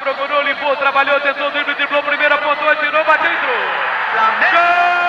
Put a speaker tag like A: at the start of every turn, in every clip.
A: Procurou, limpou, trabalhou, tentou, driblou, primeira, pontuou, atirou, bateu, entrou. Flamengo!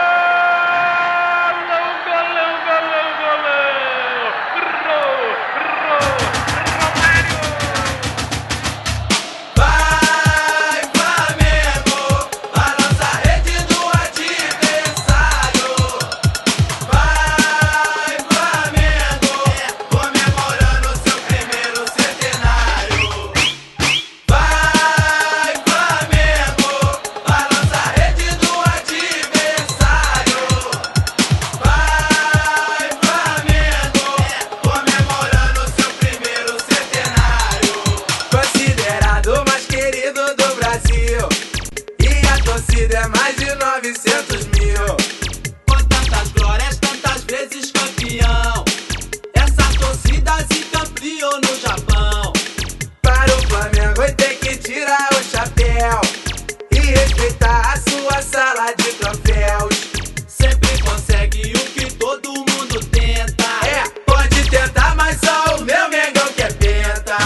B: É mais de 900 mil.
C: Com tantas glórias, tantas vezes campeão. Essa torcida se ampliou no Japão.
B: Para o Flamengo tem que tirar o chapéu e respeitar a sua sala de troféus.
C: Sempre consegue o que todo mundo tenta.
B: Pode tentar, mas só o meu Mengão que é penta.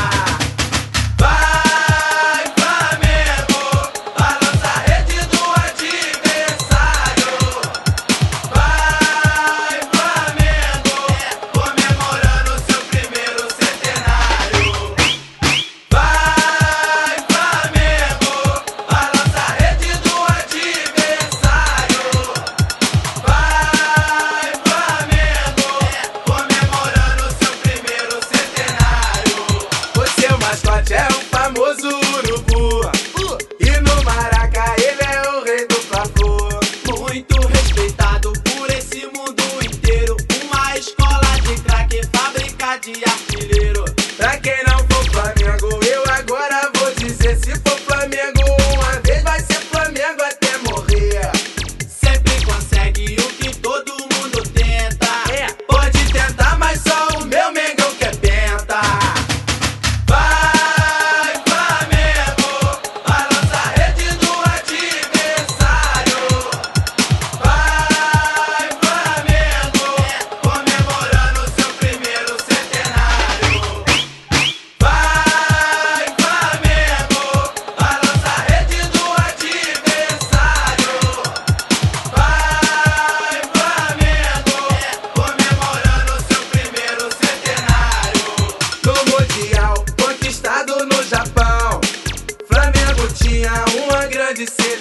B: É o famoso urubu, e no Maraca ele é o rei do Fla-Flu.
C: Muito respeitado por esse mundo inteiro. Uma escola de craque, fábrica de artilheiro.
B: Pra quem não for Flamengo, eu agora vou dizer: se for Flamengo uma vez, vai ser Flamengo até morrer.
C: Sempre consegue o que todo mundo tenta.
B: Pode tentar, mas só o meu Mengão que é penta. Conquistado no Japão, Flamengo tinha uma grande seleção.